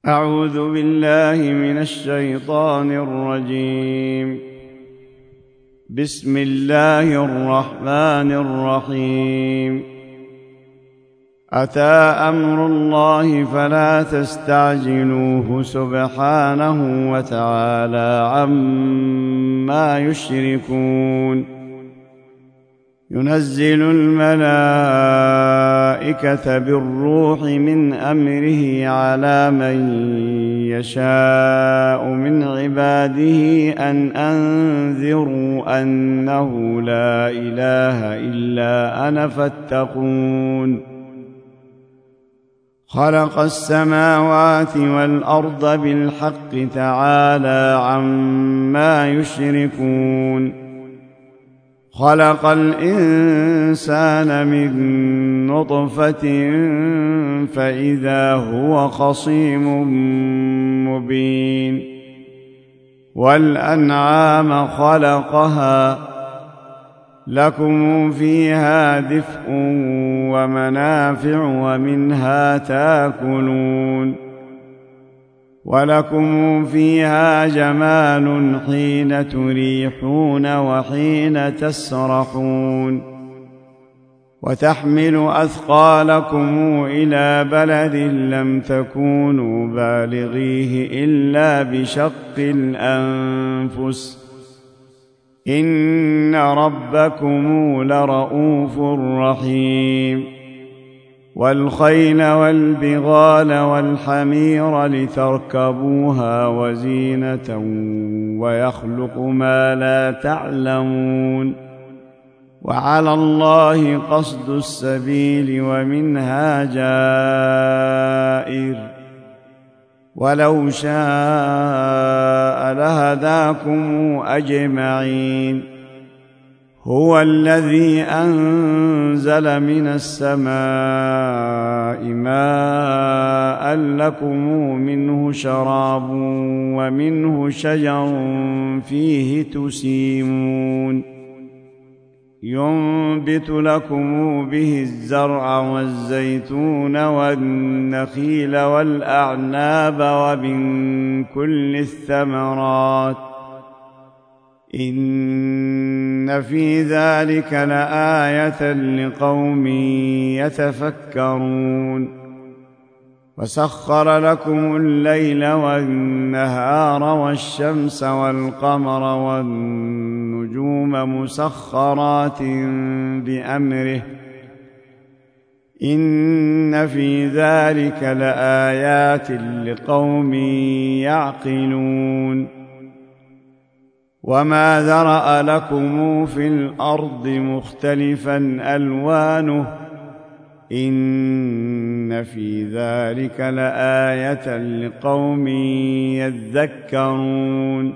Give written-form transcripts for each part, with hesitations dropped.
أعوذ بالله من الشيطان الرجيم. بسم الله الرحمن الرحيم. أتى أمر الله فلا تستعجلوه سبحانه وتعالى عما يشركون. ينزل الملائكة بالروح من أمره على من يشاء من عباده أن أنذروا أنه لا إله إلا أنا فاتقون. خلق السماوات والأرض بالحق تعالى عما يشركون. خلق الإنسان من نطفة فإذا هو خصيم مبين. والأنعام خلقها لكم فيها دفء ومنافع ومنها تاكلون. ولكم فيها جمال حين تريحون وحين تسرحون. وتحمل أثقالكم إلى بلد لم تكونوا بالغيه إلا بشق الأنفس إن ربكم لرؤوف رحيم. والخيل والبغال والحمير لتركبوها وزينة ويخلق ما لا تعلمون. وعلى الله قصد السبيل ومنها جائر ولو شاء لهداكم أجمعين. هو الذي أنزل من السماء ماء لكم منه شراب ومنه شجر فيه تسيمون. ينبت لكم به الزرع والزيتون والنخيل والأعناب ومن كل الثمرات إن في ذلك لآية لقوم يتفكرون. وسخر لكم الليل والنهار والشمس والقمر والنجوم مسخرات بأمره إن في ذلك لآيات لقوم يعقلون. وما ذرأ لكم في الأرض مختلفا ألوانه إن في ذلك لآية لقوم يذكرون.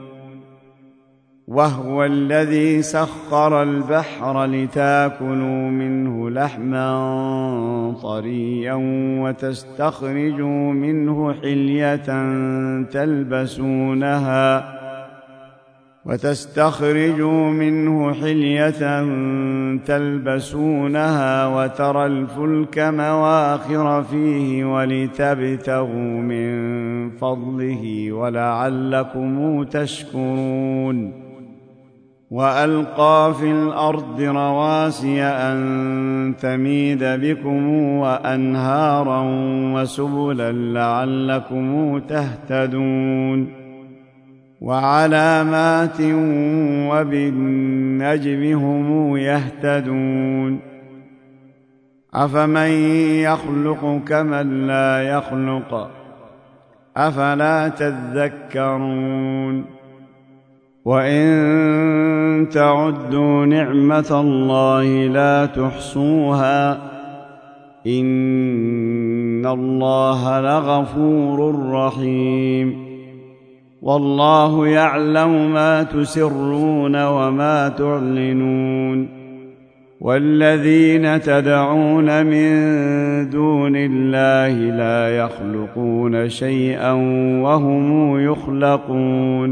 وهو الذي سخر البحر لتاكلوا منه لحما طريا وتستخرجوا منه حلية تلبسونها وترى الفلك مواخر فيه ولتبتغوا من فضله ولعلكم تشكرون. وألقى في الأرض رواسي أن تميد بكم وأنهارا وسبلا لعلكم تهتدون. وعلامات وبالنجم هم يهتدون. أفمن يخلق كمن لا يخلق أفلا تذكرون. وإن تعدوا نعمة الله لا تحصوها إن الله لغفور رحيم. والله يعلم ما تسرون وما تعلنون. والذين تدعون من دون الله لا يخلقون شيئا وهم يخلقون.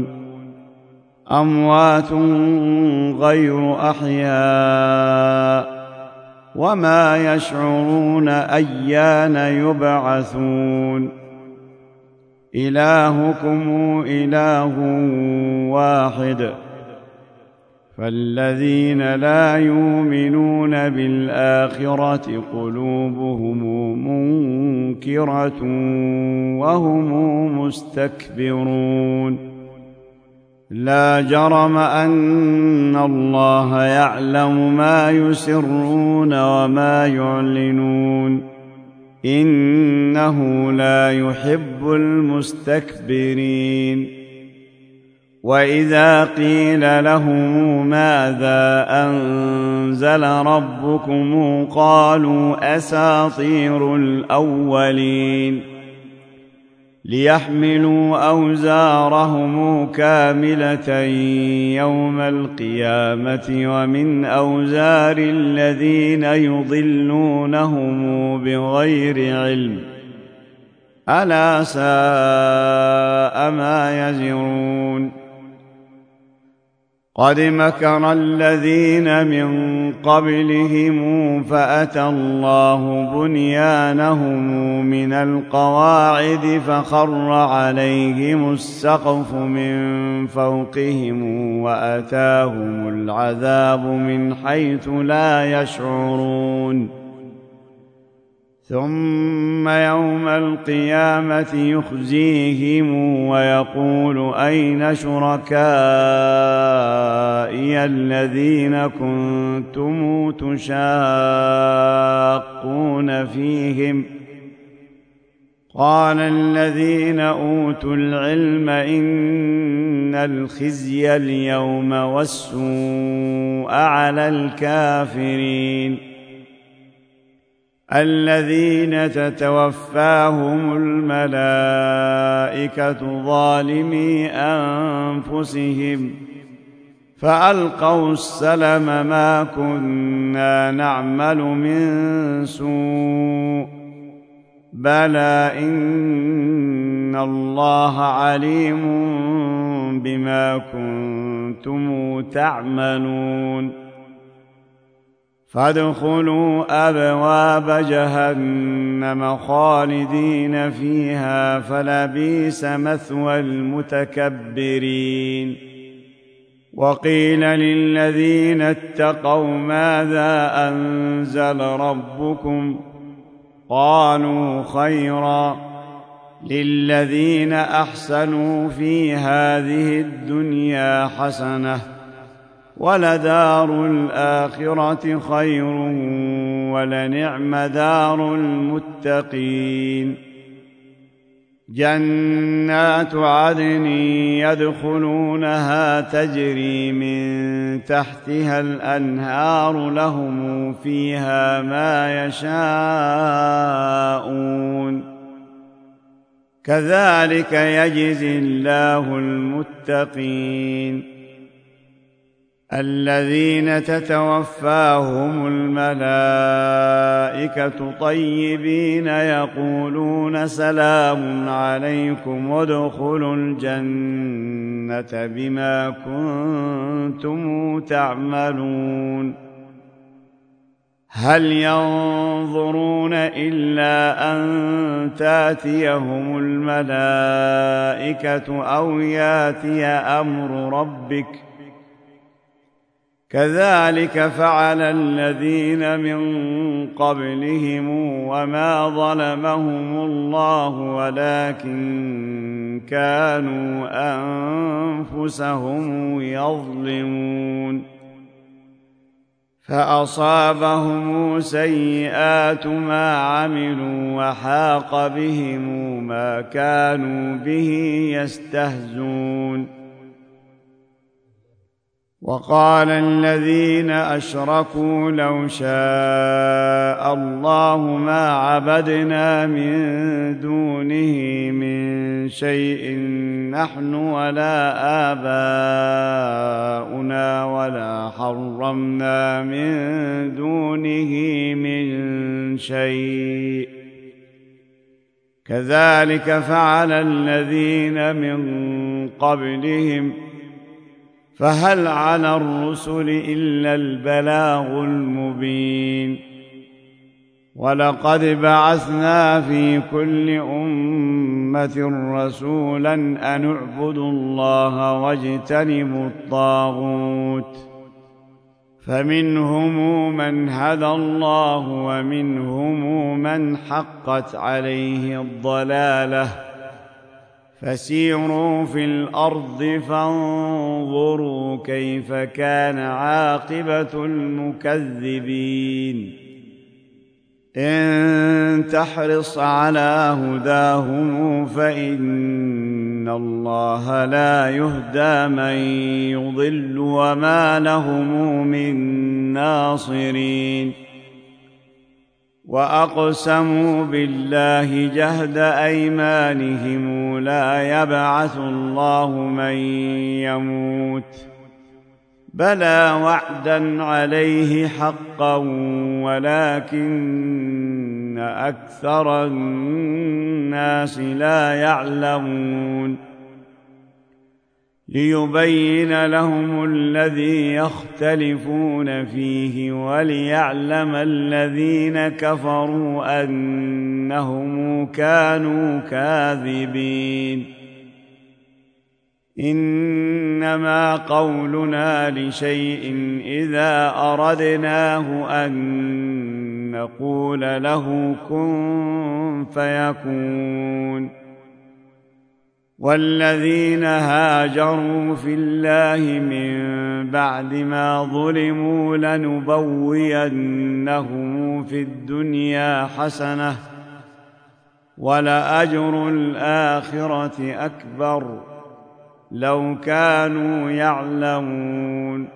أموات غير أحياء وما يشعرون أيان يبعثون إلهكم إله واحد. فالذين لا يؤمنون بالآخرة قلوبهم منكرة وهم مستكبرون. لا جرم أن الله يعلم ما يسرون وما يعلنون، إنه لا يحب المستكبرين. وإذا قيل لهم ماذا أنزل ربكم قالوا أساطير الأولين، ليحملوا أوزارهم كاملة يوم القيامة ومن أوزار الذين يضلونهم بغير علم، ألا ساء ما يزرون. قد مكر الذين من قبلهم فأتى الله بنيانهم من القواعد فخر عليهم السقف من فوقهم وأتاهم العذاب من حيث لا يشعرون. ثم يوم القيامة يخزيهم ويقول أين شركائي الذين كنتم تشاقون فيهم؟ قال الذين أوتوا العلم إن الخزي اليوم والسوء على الكافرين الذين تتوفاهم الملائكة ظالمي أنفسهم فألقوا السلم ما كنا نعمل من سوء بلى إن الله عليم بما كنتم تعملون. فادخلوا أبواب جهنم خالدين فيها فلبئس مثوى المتكبرين. وقيل للذين اتقوا ماذا أنزل ربكم؟ قالوا خيرا، للذين أحسنوا في هذه الدنيا حسنة ولدار الآخرة خير ولنعم دار المتقين. جنات عدن يدخلونها تجري من تحتها الأنهار لهم فيها ما يشاءون كذلك يجزي الله المتقين. الذين تتوفاهم الملائكة طيبين يقولون سلام عليكم ادخلوا الجنة بما كنتم تعملون. هل ينظرون إلا أن تأتيهم الملائكة أو يأتي أمر ربك؟ كذلك فعل الذين من قبلهم وما ظلمهم الله ولكن كانوا أنفسهم يظلمون. فأصابهم سيئات ما عملوا وحاق بهم ما كانوا به يستهزئون. وقال الذين أشركوا لو شاء الله ما عبدنا من دونه من شيء نحن ولا آباؤنا ولا حرمنا من دونه من شيء كذلك فعل الذين من قبلهم فهل على الرسل إلا البلاغ المبين. ولقد بعثنا في كل أمة رسولا أن اعبدوا الله واجتنبوا الطاغوت فمنهم من هدى الله ومنهم من حقت عليه الضلالة فسيروا في الأرض فانظروا كيف كان عاقبة المكذبين إن تحرص على هداهم فإن الله لا يهدى من يضل وما لهم من ناصرين وأقسموا بالله جهد أيمانهم لا يبعث الله من يموت بلى وعدا عليه حقا ولكن أكثر الناس لا يعلمون ليبين لهم الذي يختلفون فيه وليعلم الذين كفروا أنهم كانوا كاذبين إنما قولنا لشيء إذا أردناه أن نقول له كن فيكون والذين هاجروا في الله من بعد ما ظلموا لنبوينهم في الدنيا حسنة ولأجر الآخرة أكبر لو كانوا يعلمون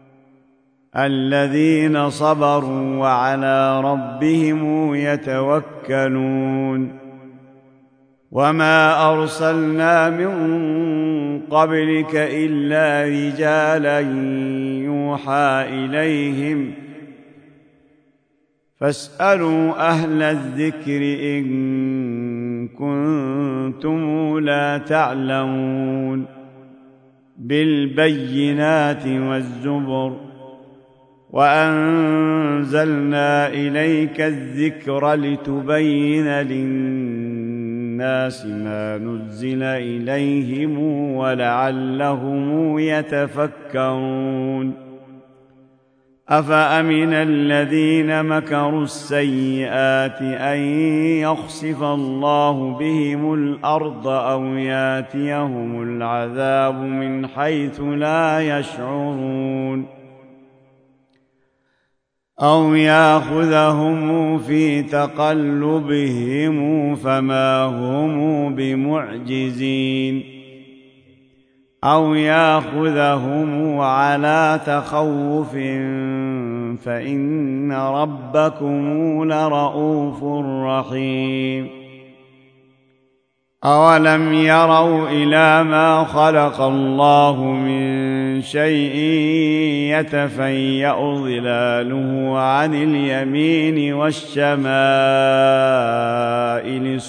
الذين صبروا وعلى ربهم يتوكلون وما أرسلنا من قبلك إلا رجالا يوحى إليهم فاسألوا أهل الذكر إن كنتم لا تعلمون بالبينات والزبر وأنزلنا إليك الذكر لتبين للناس ما نزل إليهم ولعلهم يتفكرون أفأمن الذين مكروا السيئات أن يخسف الله بهم الأرض أو ياتيهم العذاب من حيث لا يشعرون أو يأخذهم في تقلبهم فما هم بمعجزين أو يأخذهم على تخوف فإن ربكم لرؤوف رحيم أولم يروا إلى ما خلق الله من شيء يتفيأ ظلاله عن اليمين والشمائل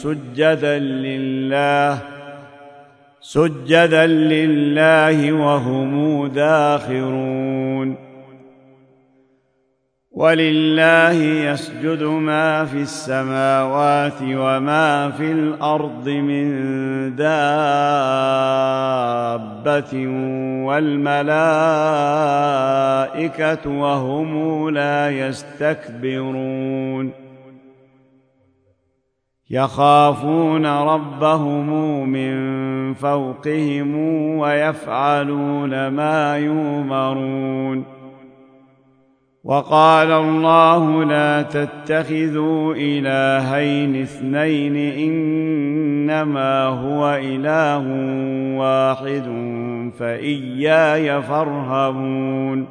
سجدا لله وهم داخرون ولله يسجد ما في السماوات وما في الأرض من دابة والملائكة وهم لا يستكبرون يخافون ربهم من فوقهم ويفعلون ما يؤمرون وقال الله لا تتخذوا إلهين اثنين إنما هو إله واحد فإياي فارهبون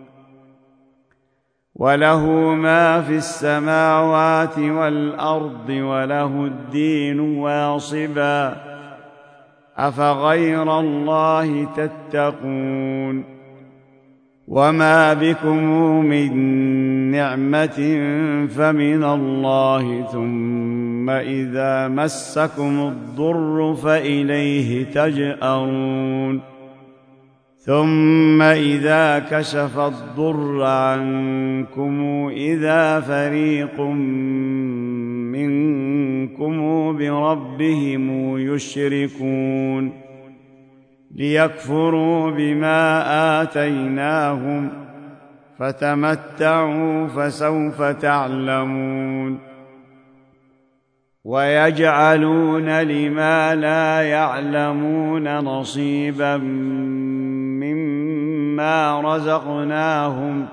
وله ما في السماوات والأرض وله الدين واصبا أفغير الله تتقون وما بكم من نعمة فمن الله ثم إذا مسكم الضر فإليه تجأرون ثم إذا كشف الضر عنكم إذا فريق منكم بربهم يشركون ليكفروا بما آتيناهم فتمتعوا فسوف تعلمون ويجعلون لما لا يعلمون نصيبا مما رزقناهم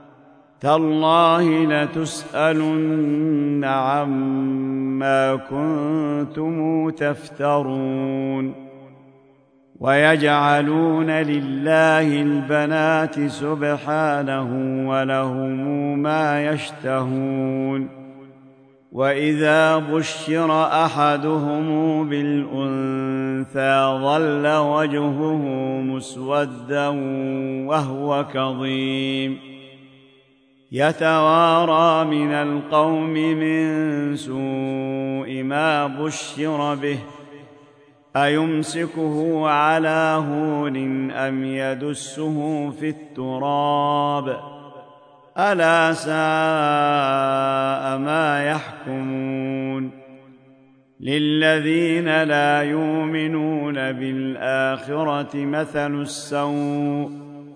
تالله لتسألن عما كنتم تفترون ويجعلون لله البنات سبحانه ولهم ما يشتهون وإذا بشر أحدهم بالأنثى ظل وجهه مسودا وهو كظيم يتوارى من القوم من سوء ما بشر به أيمسكه على هون أم يدسه في التراب ألا ساء ما يحكمون للذين لا يؤمنون بالآخرة مثل السوء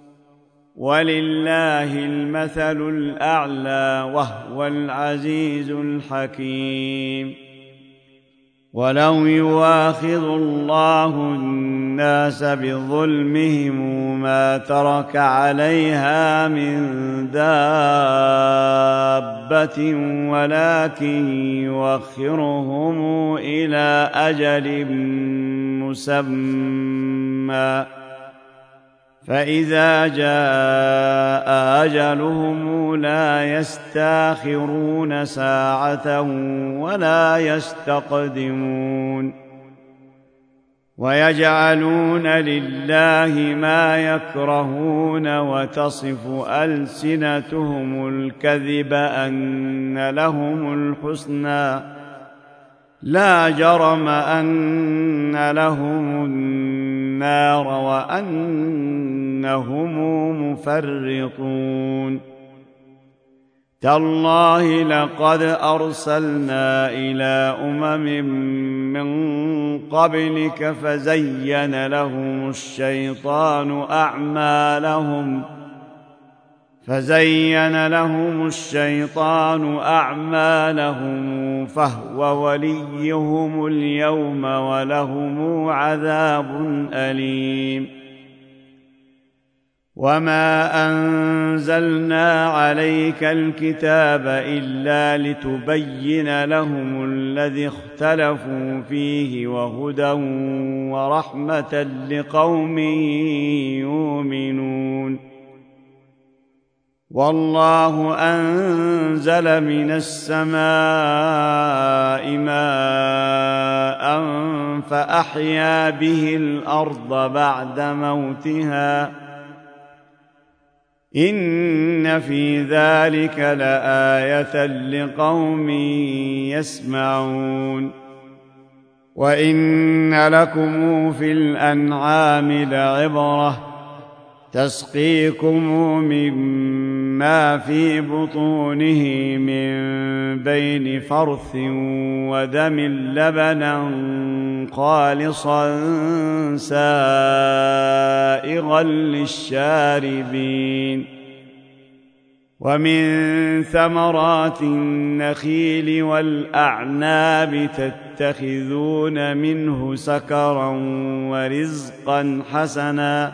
ولله المثل الأعلى وهو العزيز الحكيم ولو يواخذ الله الناس بظلمهم ما ترك عليها من دابة ولكن يؤخرهم إلى أجل مسمى فإذا جاء أجلهم لا يستاخرون ساعة ولا يستقدمون ويجعلون لله ما يكرهون وتصف ألسنتهم الكذب أن لهم الحسنى لا جرم أن لهم النار وأنهم مفرطون تالله لقد أرسلنا إلى أمم من قبلك فزين لهم الشيطان أعمالهم فهو وليهم اليوم ولهم عذاب أليم وما أنزلنا عليك الكتاب إلا لتبين لهم الذي اختلفوا فيه وهدى ورحمة لقوم يؤمنون والله أنزل من السماء ماء فأحيا به الأرض بعد موتها إن في ذلك لآية لقوم يسمعون وإن لكم في الأنعام لعبرة تسقيكم مما في بطونه من بين فرث ودم لبنا خالصا سائغا للشاربين ومن ثمرات النخيل والأعناب تتخذون منه سكرا ورزقا حسنا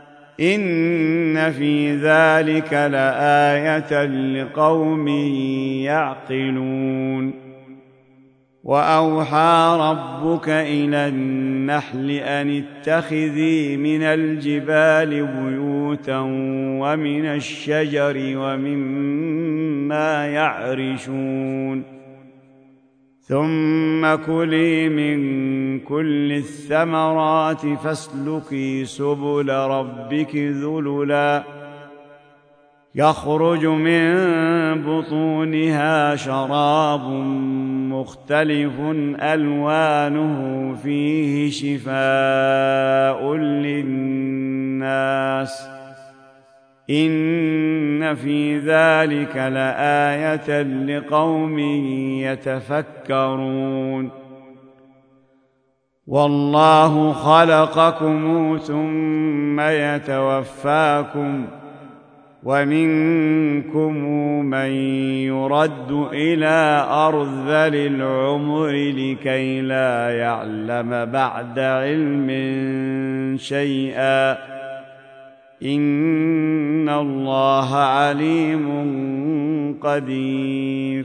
إن في ذلك لآية لقوم يعقلون وأوحى ربك إلى النحل أن اتخذي من الجبال بيوتا ومن الشجر ومما يعرشون ثم كلي من كل الثمرات فاسلكي سبل ربك ذللا يخرج من بطونها شراب مختلف ألوانه فيه شفاء للناس إن إن في ذلك لآية لقوم يتفكرون والله خلقكم ثم يتوفاكم ومنكم من يرد إلى أرذل العمر لكي لا يعلم بعد علم شيئا إن الله عليم قدير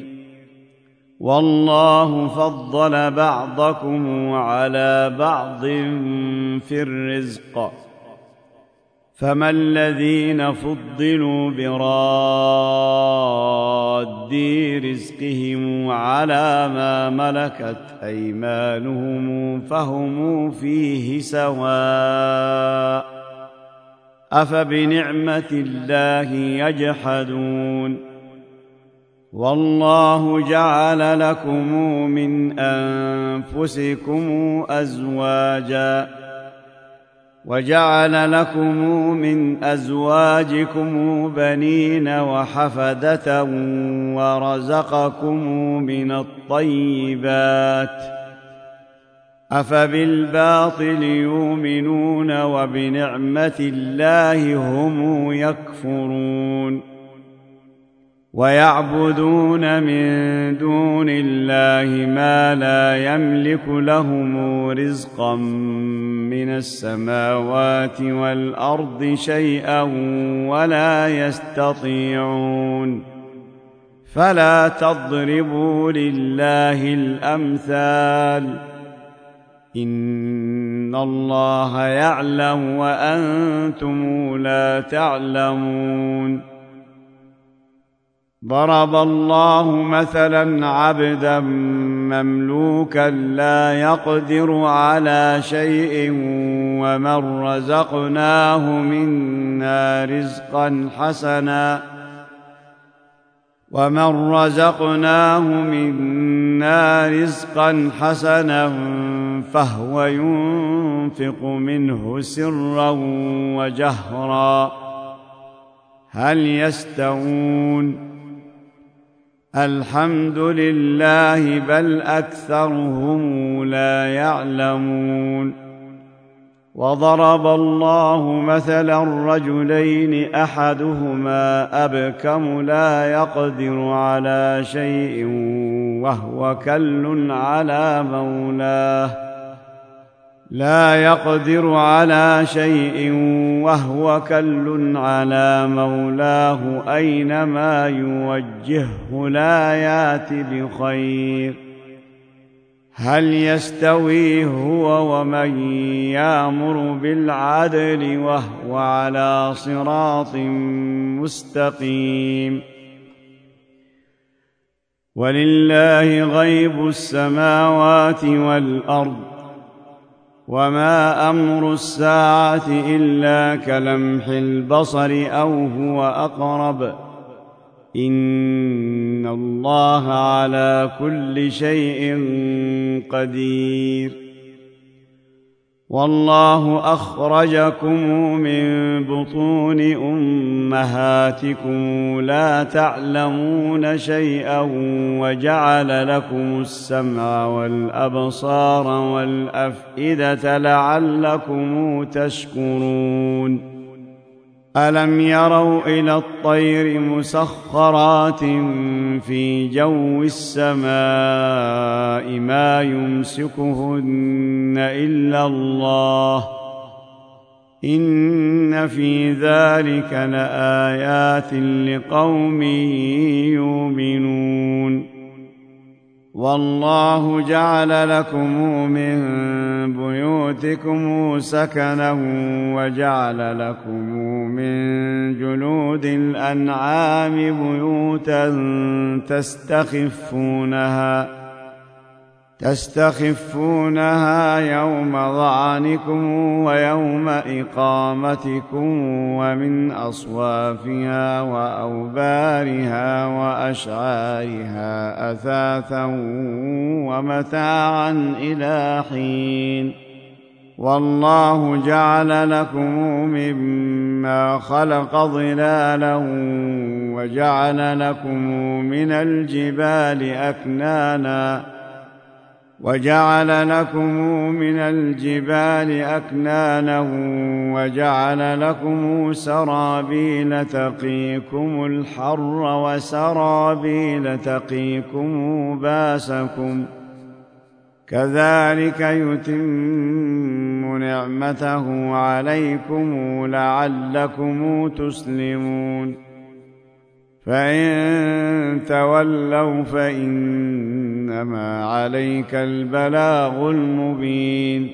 والله فضل بعضكم على بعض في الرزق فما الذين فضلوا براد رزقهم على ما ملكت أيمانهم فهم فيه سواء أفبنعمة الله يجحدون والله جعل لكم من أنفسكم أزواجا وجعل لكم من أزواجكم بنين وحفدة ورزقكم من الطيبات أفبالباطل يؤمنون وبنعمة الله هم يكفرون ويعبدون من دون الله ما لا يملك لهم رزقا من السماوات والأرض شيئا ولا يستطيعون فلا تضربوا لله الأمثال إن الله يعلم وأنتم لا تعلمون ضرب الله مثلا عبدا مملوكا لا يقدر على شيء ومن رزقناه منا رزقا حسنا فهو ينفق منه سرا وجهرا هل يستوون الحمد لله بل أكثرهم لا يعلمون وضرب الله مثلا رجلين أحدهما أبكم لا يقدر على شيء وهو كل على مولاه أينما يوجهه لا يات بخير هل يستوي هو ومن يأمر بالعدل وهو على صراط مستقيم ولله غيب السماوات والأرض وما أمر الساعة إلا كلمح البصر أو هو أقرب إن الله على كل شيء قدير والله أخرجكم من بطون أمهاتكم لا تعلمون شيئا وجعل لكم السمع والأبصار والأفئدة لعلكم تشكرون ألم يروا إلى الطير مسخرات في جو السماء ما يمسكهن إلا الله إن في ذلك لآيات لقوم يؤمنون والله جعل لكم من بيوتكم سكنا وجعل لكم من جلود الأنعام بيوتا تستخفونها يوم ظعنكم ويوم إقامتكم ومن أصوافها وأوبارها وأشعارها أثاثا ومتاعا إلى حين والله جعل لكم مما خلق ظلالا وجعل لكم من الجبال أكنانا وجعل لكم سرابيل تقيكم الحر وسرابيل تقيكم باسكم كذلك يتم نعمته عليكم لعلكم تسلمون فإن تولوا فإنما عليك البلاغ المبين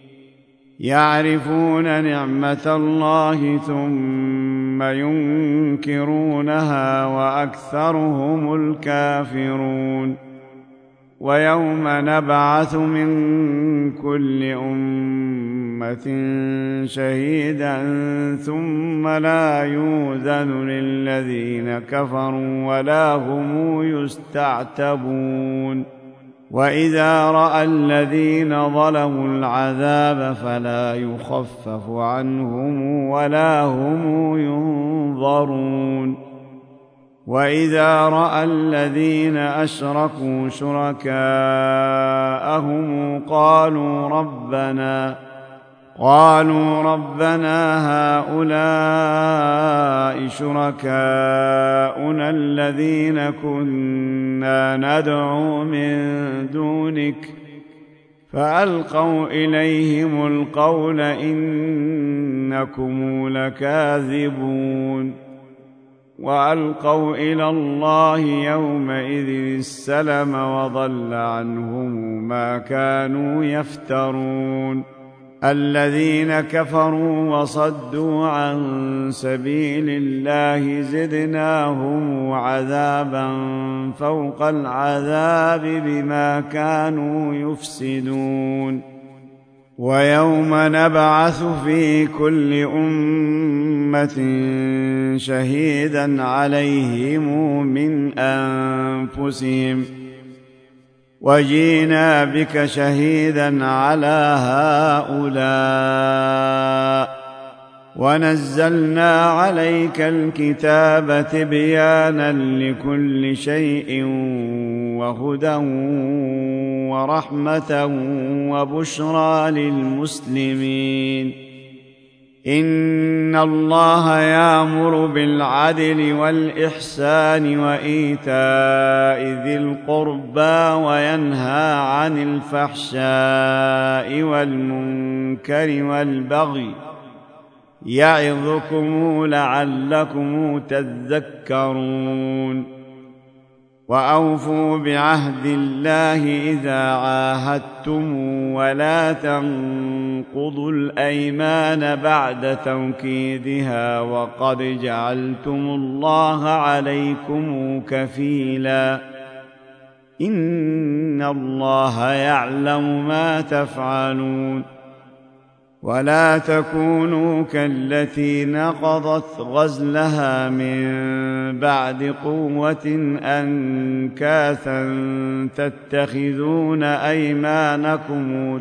يعرفون نعمة الله ثم ينكرونها وأكثرهم الكافرون ويوم نبعث من كل أمة شهيدا ثم لا يؤذن للذين كفروا ولا هم يستعتبون وإذا رأى الذين ظلموا العذاب فلا يخفف عنهم ولا هم ينظرون وإذا رأى الذين أشركوا شركاءهم قالوا ربنا هؤلاء شركاؤنا الذين كنا ندعو من دونك فألقوا إليهم القول إنكم لكاذبون وألقوا إلى الله يومئذ السلم وضل عنهم ما كانوا يفترون الذين كفروا وصدوا عن سبيل الله زدناهم عذابا فوق العذاب بما كانوا يفسدون ويوم نبعث في كل أمة شهيدا عليهم من أنفسهم وجينا بك شهيدا على هؤلاء ونزلنا عليك الكتاب تبيانا لكل شيء وهدى ورحمة وبشرى للمسلمين إن الله يأمر بالعدل والإحسان وإيتاء ذي القربى وينهى عن الفحشاء والمنكر والبغي يعظكم لعلكم تذكرون وأوفوا بعهد الله إذا عاهدتم ولا تنقضوا الأيمان بعد توكيدها وقد جعلتم الله عليكم كفيلا إن الله يعلم ما تفعلون ولا تكونوا كالتي نقضت غزلها من بعد قوة أنكاثا تتخذون أيمانكم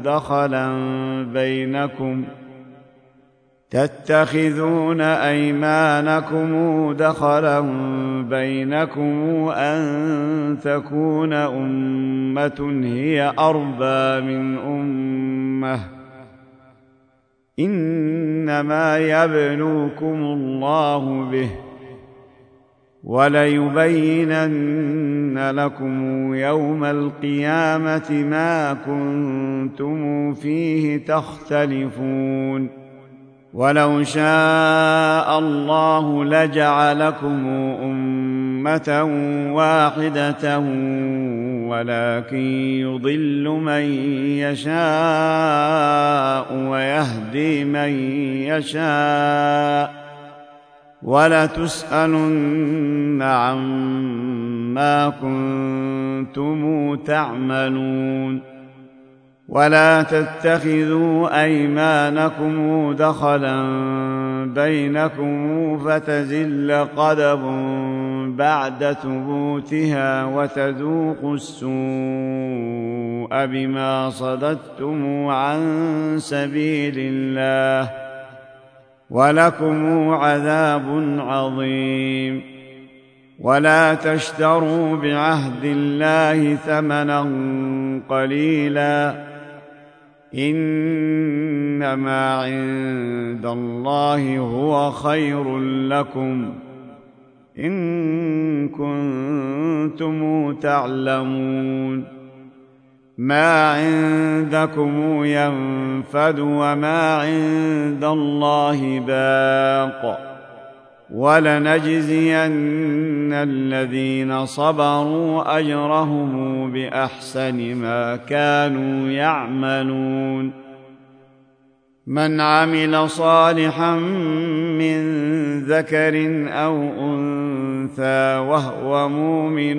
دخلا بينكم أن تكون أمة هي أربى من أمة إنما يبلوكم الله به وليبينن لكم يوم القيامة ما كنتم فيه تختلفون ولو شاء الله لجعلكم أمة واحدة ولكن يضل من يشاء ويهدي من يشاء ولتسألن عما كنتم تعملون ولا تتخذوا أيمانكم دخلا بينكم فتزل قدم بعد ثبوتها وتذوقوا السوء بما صددتم عن سبيل الله ولكم عذاب عظيم ولا تشتروا بعهد الله ثمنا قليلا إنما عند الله هو خير لكم إن كنتم تعلمون ما عندكم ينفد وما عند الله باق ولنجزين الذين صبروا أجرهم بأحسن ما كانوا يعملون من عمل صالحا من ذكر أو أنثى وهو مؤمن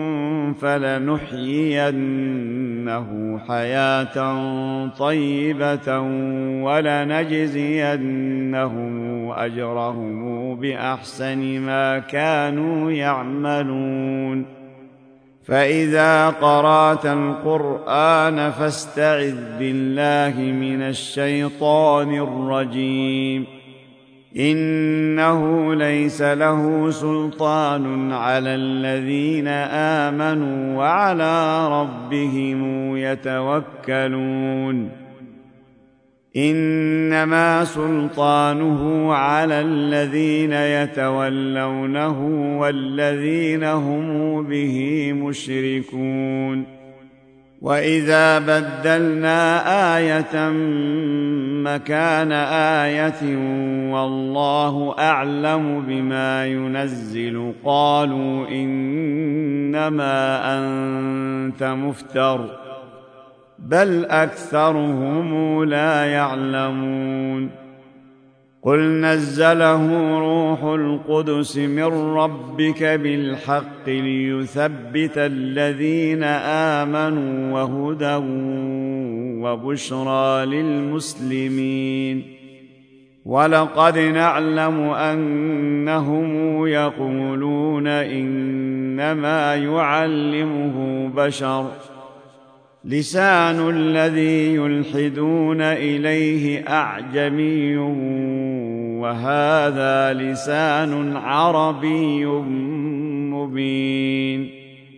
فلنحيينه حياة طيبة ولنجزينهم أجرهم بأحسن ما كانوا يعملون فإذا قرأت القرآن فاستعذ بالله من الشيطان الرجيم إنه ليس له سلطان على الذين آمنوا وعلى ربهم يتوكلون إنما سلطانه على الذين يتولونه والذين هم به مشركون وإذا بدلنا آية مكان آية والله أعلم بما ينزل قالوا إنما أنت مفتر بل أكثرهم لا يعلمون قل نزله روح القدس من ربك بالحق ليثبت الذين آمنوا وهدى وبشرى للمسلمين ولقد نعلم أنهم يقولون إنما يعلمه بشر لسان الذي يلحدون إليه أعجمي وهذا لسان عربي مبين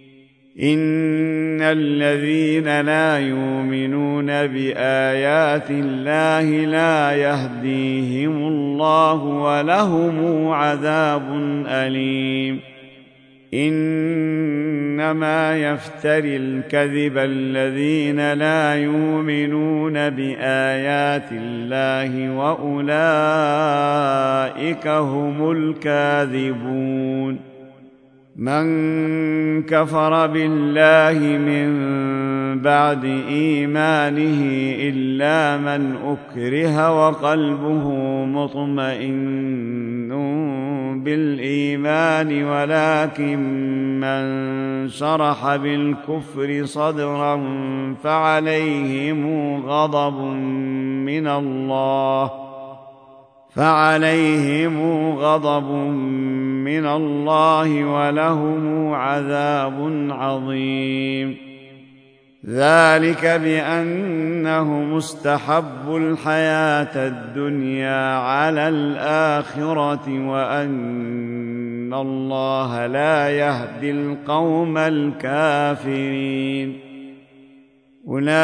إن الذين لا يؤمنون بآيات الله لا يهديهم الله ولهم عذاب أليم إنما يفتري الكذب الذين لا يؤمنون بآيات الله وأولئك هم الكاذبون من كفر بالله من بعد إيمانه إلا من أكره وقلبه مطمئن بالإيمان ولكن من شرح بالكفر صدرا فعليهم غضب من الله ولهم عذاب عظيم ذلك بأنهم استحبوا الحياة الدنيا على الآخرة وأن الله لا يهدي القوم الكافرين أولئك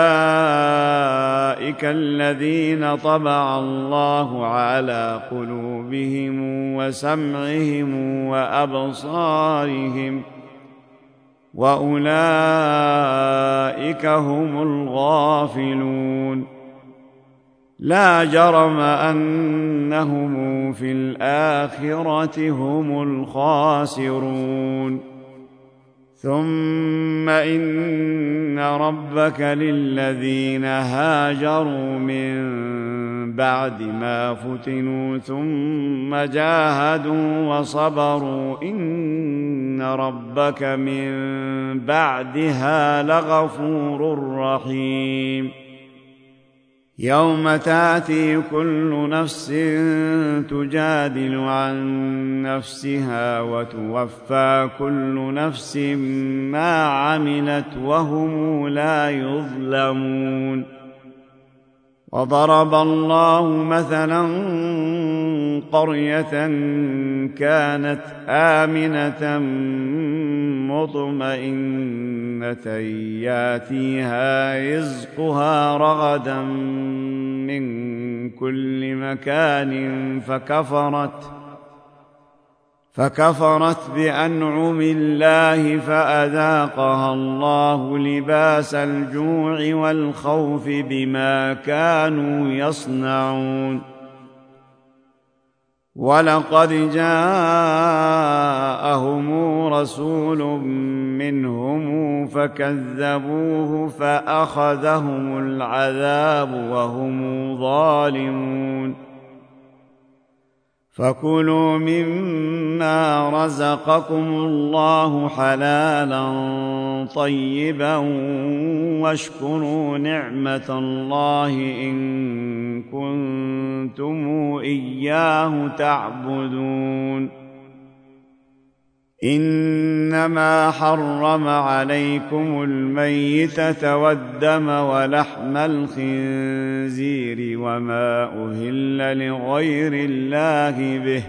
الذين طبع الله على قلوبهم وسمعهم وأبصارهم وأولئك هم الغافلون لا جرم أنهم في الآخرة هم الخاسرون ثم إن ربك للذين هاجروا من بعد ما فتنوا ثم جاهدوا وصبروا إن ربك من بعدها لغفور رحيم يوم تأتي كل نفس تجادل عن نفسها وتوفى كل نفس ما عملت وهم لا يظلمون وضرب الله مثلا قرية كانت آمنة مطمئنة ياتيها رزقها رغدا من كل مكان فكفرت بأنعم الله فأذاقها الله لباس الجوع والخوف بما كانوا يصنعون ولقد جاءهم رسول منهم فكذبوه فأخذهم العذاب وهم ظالمون فكلوا مما رزقكم الله حلالا طيبا واشكروا نعمة الله إن كنتم إياه تعبدون إنما حرم عليكم الميتة والدم ولحم الخنزير وما أهل لغير الله به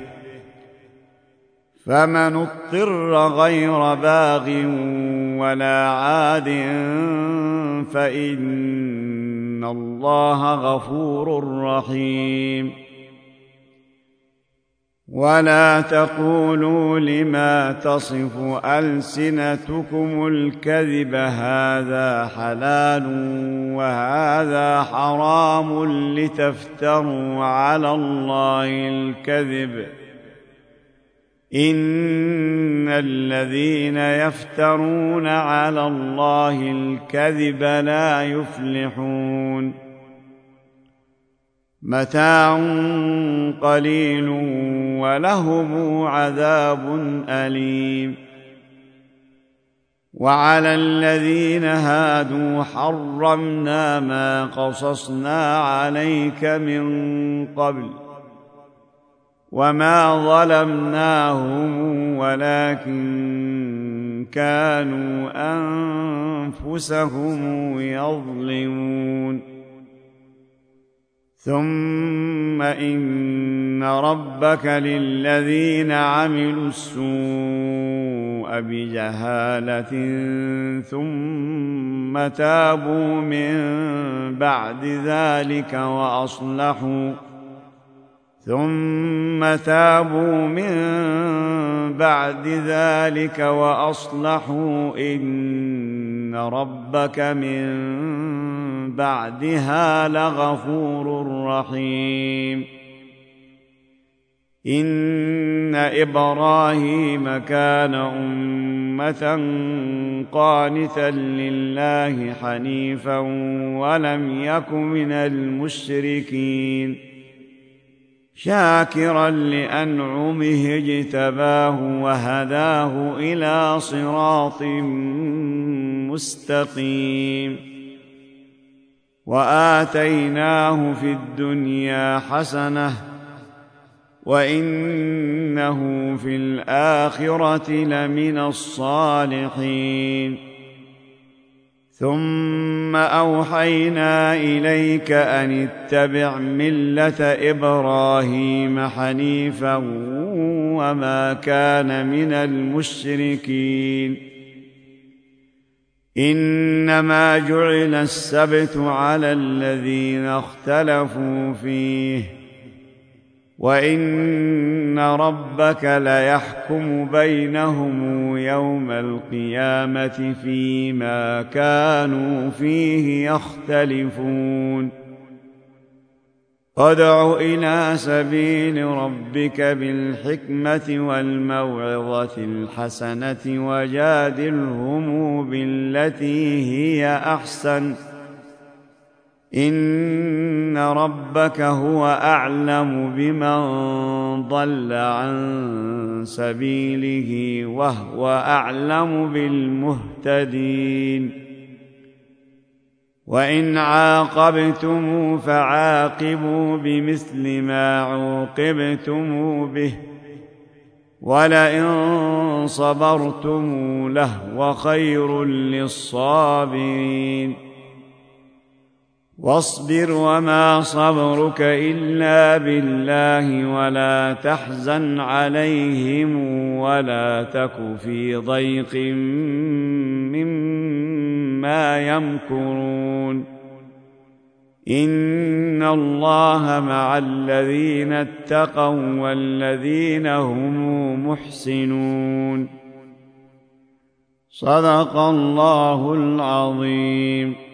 فمن اضطر غير باغ ولا عاد فإن الله غفور رحيم ولا تقولوا لما تصف ألسنتكم الكذب هذا حلال وهذا حرام لتفتروا على الله الكذب إن الذين يفترون على الله الكذب لا يفلحون متاع قليل ولهم عذاب أليم وعلى الذين هادوا حرمنا ما قصصنا عليك من قبل وما ظلمناهم ولكن كانوا أنفسهم يظلمون ثم إن ربك للذين عملوا السوء بجهالة ثم تابوا من بعد ذلك وأصلحوا إن ربك من بعدها لغفور رحيم إن إبراهيم كان أمة قانتا لله حنيفا ولم يك من المشركين شاكرا لأنعمه اجتباه وهداه إلى صراط مستقيم وآتيناه في الدنيا حسنة وإنه في الآخرة لمن الصالحين ثم أوحينا إليك أن اتبع ملة إبراهيم حنيفا وما كان من المشركين إنما جعل السبت على الذين اختلفوا فيه وإن ربك ليحكم بينهم يوم القيامة فيما كانوا فيه يختلفون ادع إلى سبيل ربك بالحكمة والموعظة الحسنة وجادلهم بالتي هي أحسن إن ربك هو أعلم بمن ضل عن سبيله وهو أعلم بالمهتدين وإن عاقبتم فعاقبوا بمثل ما عوقبتم به ولئن صبرتم لهو خير للصابرين واصبر وما صبرك إلا بالله ولا تحزن عليهم ولا تك في ضيق مما يمكرون إن الله مع الذين اتقوا والذين هم محسنون صدق الله العظيم.